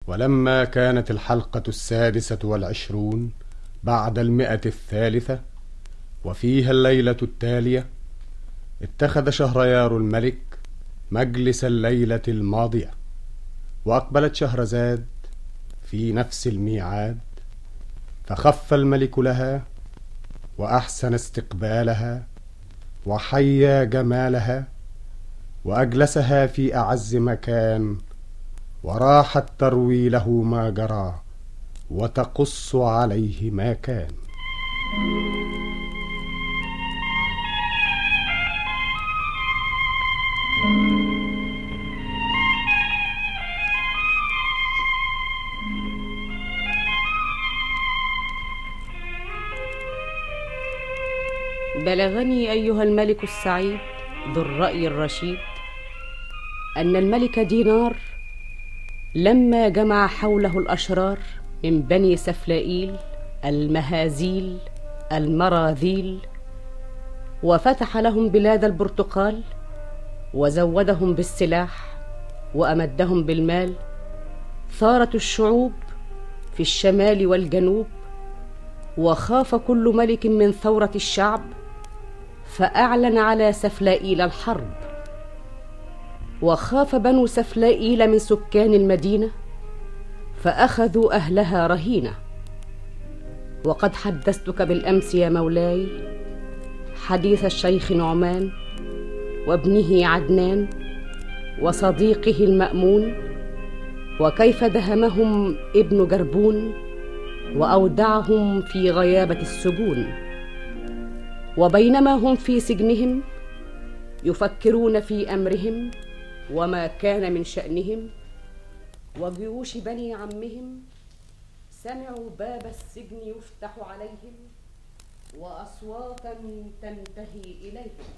ولما كانت الحلقة 26 بعد 100 وفيها الليلة التالية، اتخذ شهريار الملك مجلس الليلة الماضية، وأقبلت شهرزاد في نفس الميعاد، فخف الملك لها وأحسن استقبالها وحيا جمالها وأجلسها في أعز مكان، وراحت تروي له ما جرى وتقص عليه ما كان. بلغني أيها الملك السعيد ذو الرأي الرشيد أن الملك دينار لما جمع حوله الأشرار من بني سفلائيل المهازيل المراذيل، وفتح لهم بلاد البرتقال، وزودهم بالسلاح وأمدهم بالمال، ثارت الشعوب في الشمال والجنوب، وخاف كل ملك من ثورة الشعب، فأعلن على سفلائيل الحرب. وخاف بنو سفلائيل من سكان المدينة، فأخذوا أهلها رهينة. وقد حدثتك بالأمس يا مولاي حديث الشيخ نعمان وابنه عدنان وصديقه المأمون، وكيف دهمهم ابن جربون وأودعهم في غيابة السجون. وبينما هم في سجنهم يفكرون في أمرهم وما كان من شأنهم، وجيوش بني عمهم سمعوا باب السجن يفتح عليهم وأصواتا تنتهي إليهم.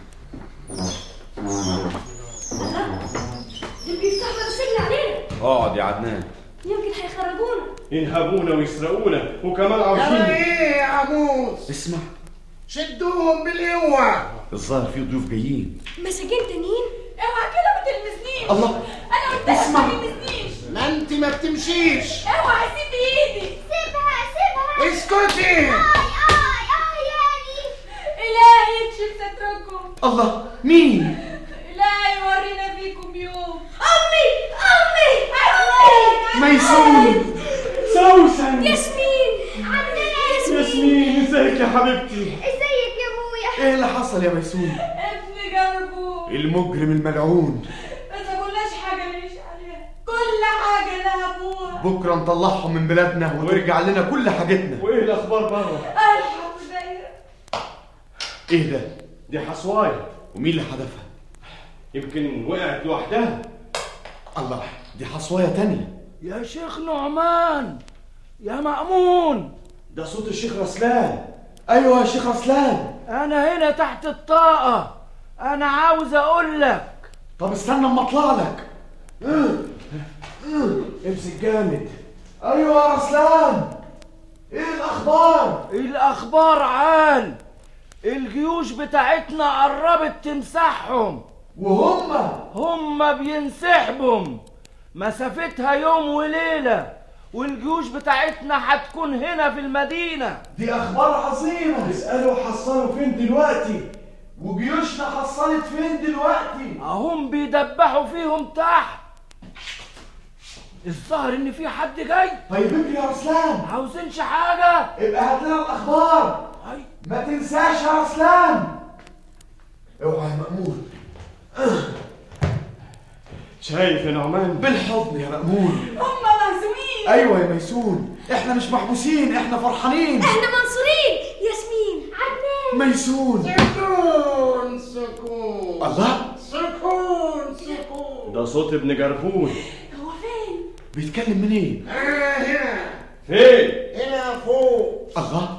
دول بيفتحوا السجن علينا. اقعد يا عدنان، يمكن هيخرجونا، ينهبونا ويسرقونا وكمان عاوزين. ايه يا عموس؟ اسمع، شدوهم بالقوة. الظاهر في ضيوف جايين. مساجين تانيين. اوعى كده ما تلمسنيش. الله، انا قلت لك ما تلمسنيش. ما انت ما بتمشيش. اوعى سيب ايدي. سيبها. اسكتي. الهي يكشف ستركم. الله، مين؟ الهي يورينا فيكم يوم. امي ميسون، سوسن، ياسمين، ياسمين، ازيك يا حبيبتي؟ ازيك يا ابويا؟ ايه اللي حصل يا ميسون؟ ابن جربون المجرم الملعون. ما تقولناش حاجه ماليش عليها، كل حاجه لها ابوها. بكره نطلعهم من بلادنا ويرجع لنا كل حاجتنا. وايه الاخبار بره؟ الحمد لله. ايه ده؟ دي حصوايه. ومين اللي حدفها؟ يمكن وقعت لوحدها. الله، دي حصوايه تانية. يا شيخ نعمان، يا مأمون، ده صوت الشيخ رسلان. ايوه يا شيخ رسلان، انا هنا تحت الطاقة، انا عاوز اقول لك. طب استنى اما اطلع لك. امسك جامد. ايوه يا رسلان، ايه الاخبار؟ الاخبار عال، الجيوش بتاعتنا قربت تمسحهم، وهم بينسحبهم، مسافتها يوم وليلة، والجيوش بتاعتنا هتكون هنا في المدينة. دي اخبار عظيمة. اسألوا حصلوا فين دلوقتي؟ وجيوشنا حصلت فين دلوقتي؟ اهم بيدبحوا فيهم تحت. الظاهر ان في حد جاي. طيب اجري يا رسلان. عاوزينش حاجة؟ ابقى هات لنا الاخبار. هاي. ما تنساش يا رسلان. اوعى يا مأمون. شايف يا نعمان؟ بالحضن يا مأمون. هم مهزومين. ايوه يا ميسون، احنا مش محبوسين، احنا فرحانين، احنا منصورين. ياسمين، عدنان، ميسون. سكون. الله، سكون. ده صوت ابن جربون. هو فين؟ بيتكلم منين؟ هنا. فين؟ هنا فوق. الله،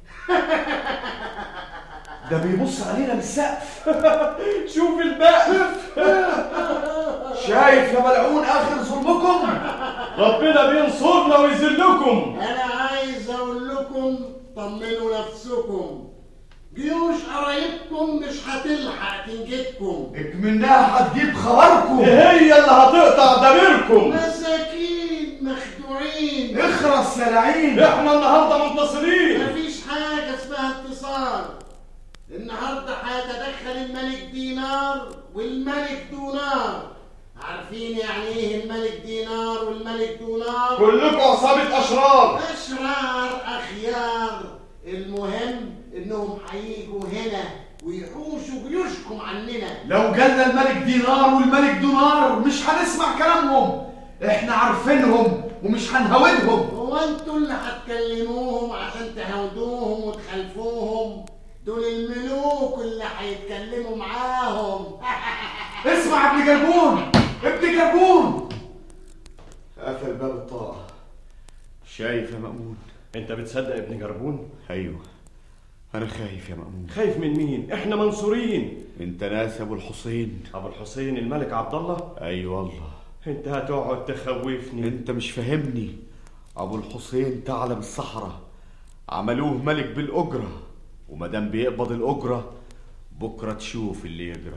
ده بيبص علينا من السقف. شوف البقف. شايف يا ملعون اخر ظلمكم؟ ربنا بينصرنا ويذلكم. أنا عايز أقول لكم طمنوا نفسكم، جيوش قرايبكم مش هتلحق تنجدكم. اكمنها هتجيب خبركم. هي اللي هتقطع دميركم. مساكين مخدوعين. اخرس يا لعين. احنا النهارده منتصرين. مفيش حاجة اسمها انتصار. النهارده هيتدخل الملك دينار والملك دونار. عارفين يعني ايه الملك دينار والملك دونار؟ كلكم عصابة اشرار. اشرار اخيار. المهم انهم هيجوا هنا ويحوشوا جيوشكم عننا. لو جالنا الملك دينار والملك دونار مش هنسمع كلامهم. احنا عارفينهم ومش هنهاودهم. هو انتوا اللي هتكلموهم عشان تهودوهم وتخلفوهم؟ دول الملوك اللي هيتكلموا معاهم. اسمع ابن جربون، ابن جربون. قفل باب الطاقة. شايف يا مأمون؟ انت بتصدق ابن جربون؟ ايوه انا خايف يا مأمون. خايف من مين؟ احنا منصورين. انت ناس ابو الحسين. ابو الحسين الملك عبد الله؟ ايوه والله. انت هتقعد تخوفني. انت مش فاهمني. ابو الحسين ثعلب الصحراء، عملوه ملك بالاجره، ومادام بيقبض الاجره بكره تشوف اللي يجرى.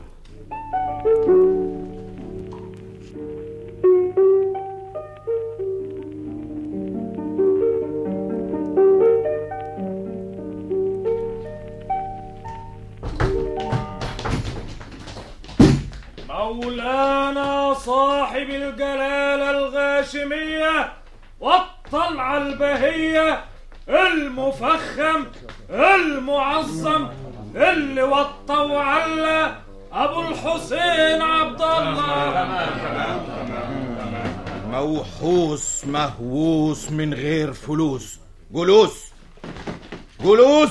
مولانا صاحب الجلالة الغاشمية والطلعة البهية المفخم المعظم اللي وطى وعلى أبو الحسين عبد الله. موحوس مهووس من غير فلوس. جلوس جلوس.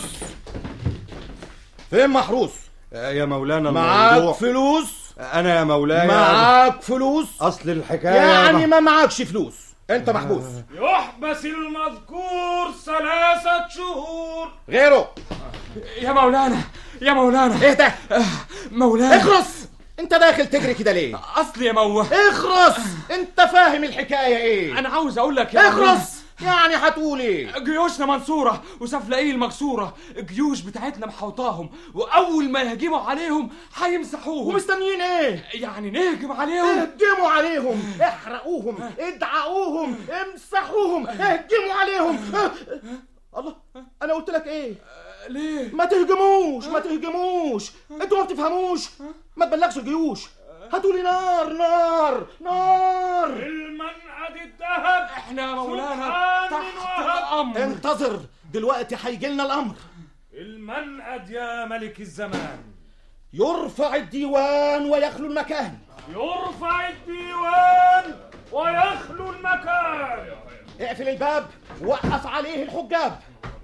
فين محروس؟ يا مولانا معاك فلوس؟ انا يا مولاي معاك فلوس؟ اصل الحكايه يعني ما معاكش فلوس، انت محبوس. يحبس المذكور 3 شهور. غيره يا مولانا يا مولانا. ايه ده؟ مولانا اخرس. انت داخل تجري كده ليه؟ اصل يا موه. اخرس. انت فاهم الحكايه ايه؟ انا عاوز اقول لك يا اخرس. يعني هتقول ايه؟ جيوشنا منصورة وسفلقيل مكسورة. الجيوش بتاعتنا محوطاهم، وأول ما يهجموا عليهم هيمسحوهم. ومستنيين ايه؟ يعني نهجم عليهم. اهجموا عليهم، احرقوهم، ادعقوهم، امسحوهم، اهجموا عليهم. الله، انا قلت لك ايه؟ ليه؟ ما تهجموش ما تهجموش. انتوا ما بتفهموش. ما تبلغش الجيوش. هاتولي نار نار نار. المنعد الذهب. احنا يا مولانا تحت الامر. انتظر، دلوقتي هيجيلنا الامر. المنعد يا ملك الزمان. يرفع الديوان ويخلو المكان. يرفع الديوان ويخلو المكان. اقفل الباب، وقف عليه الحجاب.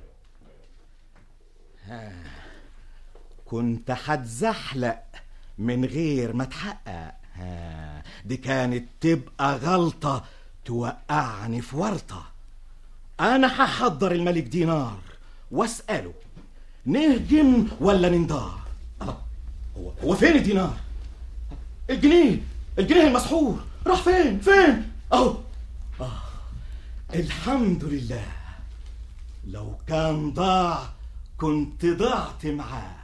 كنت هتزحلق من غير ما تحقق. دي كانت تبقى غلطة توقعني في ورطة. أنا هحضر الملك دينار واسأله نهجم ولا نندار. هو فين الدينار؟ الجنيه المسحور راح فين؟ أهو. الحمد لله. لو كان ضاع كنت ضعت معاه.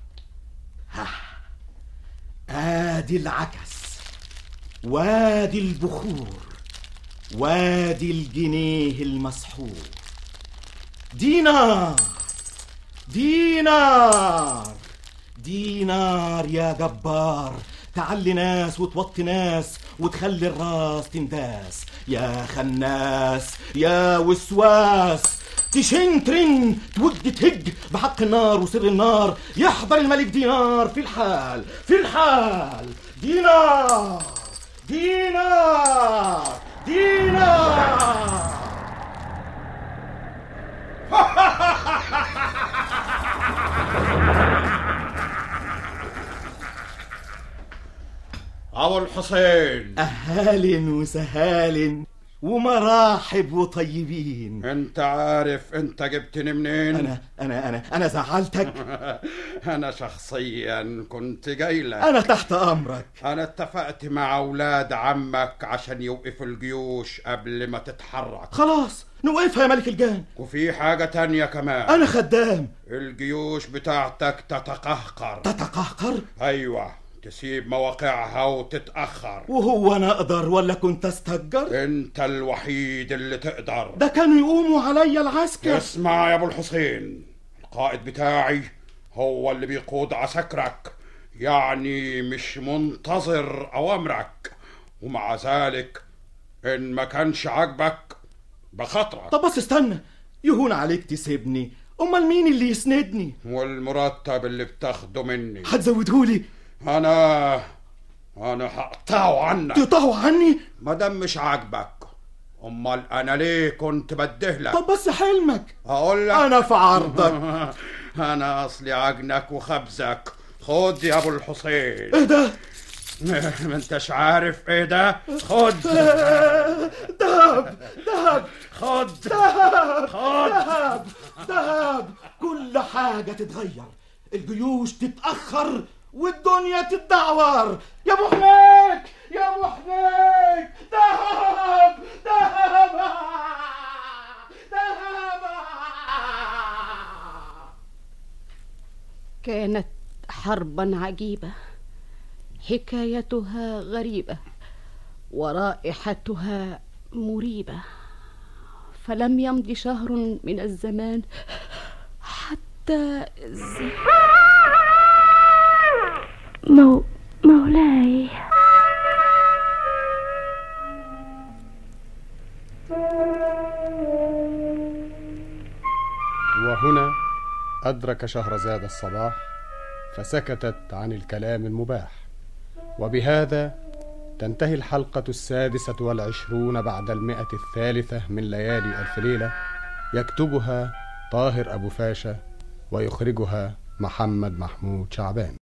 ادي العكس، وادي البخور، وادي الجنيه المسحور. دينار دينار دينار يا جبار. تعلي ناس وتوطي ناس وتخلي الراس تنداس. يا خناس يا وسواس، تشن ترن توج تهج بحق النار وسر النار. يحضر الملك دينار في الحال دينار دينار دينار. أبو الحسين، أهالٍ وسهالٍ ومراحب وطيبين. انت عارف انت جبتني منين؟ انا زعلتك؟ انا شخصيا كنت جايلك. انا تحت امرك. انا اتفقت مع اولاد عمك عشان يوقفوا الجيوش قبل ما تتحرك. خلاص نوقفها يا ملك الجان. وفي حاجة تانية كمان. انا خدام. الجيوش بتاعتك تتقهقر. تتقهقر؟ ايوه، تسيب مواقعها وتتأخر. وهو أنا أقدر ولا كنت أستأجر؟ أنت الوحيد اللي تقدر. ده كانوا يقوموا عليا العسكر. اسمع يا أبو الحسين، القائد بتاعي هو اللي بيقود عسكرك، يعني مش منتظر أوامرك، ومع ذلك إن ما كانش عاجبك بخاطرك. طب بس استنى، يهون عليك تسيبني، أمال مين اللي يسندني؟ والمرتب اللي بتاخده مني هتزودهولي؟ أنا هقطعه عنك. تقطعه عني؟ مادام مش عاجبك، أمال أنا ليه كنت بدهلك؟ طب بس حلمك. أقول لك أنا في عرضك. أنا أصلي عجنك وخبزك. خد يا أبو الحسين. إيه ده؟ ما انتش عارف ايه ده؟ خد دهب دهب. خد دهب خد دهب دهب. كل حاجة تتغير، الجيوش تتأخر والدنيا تتدعور. يا ابو حنيك يا ابو حنيك. دهب دهب دهب. كانت حربا عجيبة، حكايتها غريبة ورائحتها مريبة، فلم يمض شهر من الزمان حتى مولاي. وهنا أدرك شهرزاد الصباح فسكتت عن الكلام المباح. وبهذا تنتهي الحلقة 26 بعد 103 من ليالي ألف ليلة، يكتبها طاهر أبو فاشا ويخرجها محمد محمود شعبان.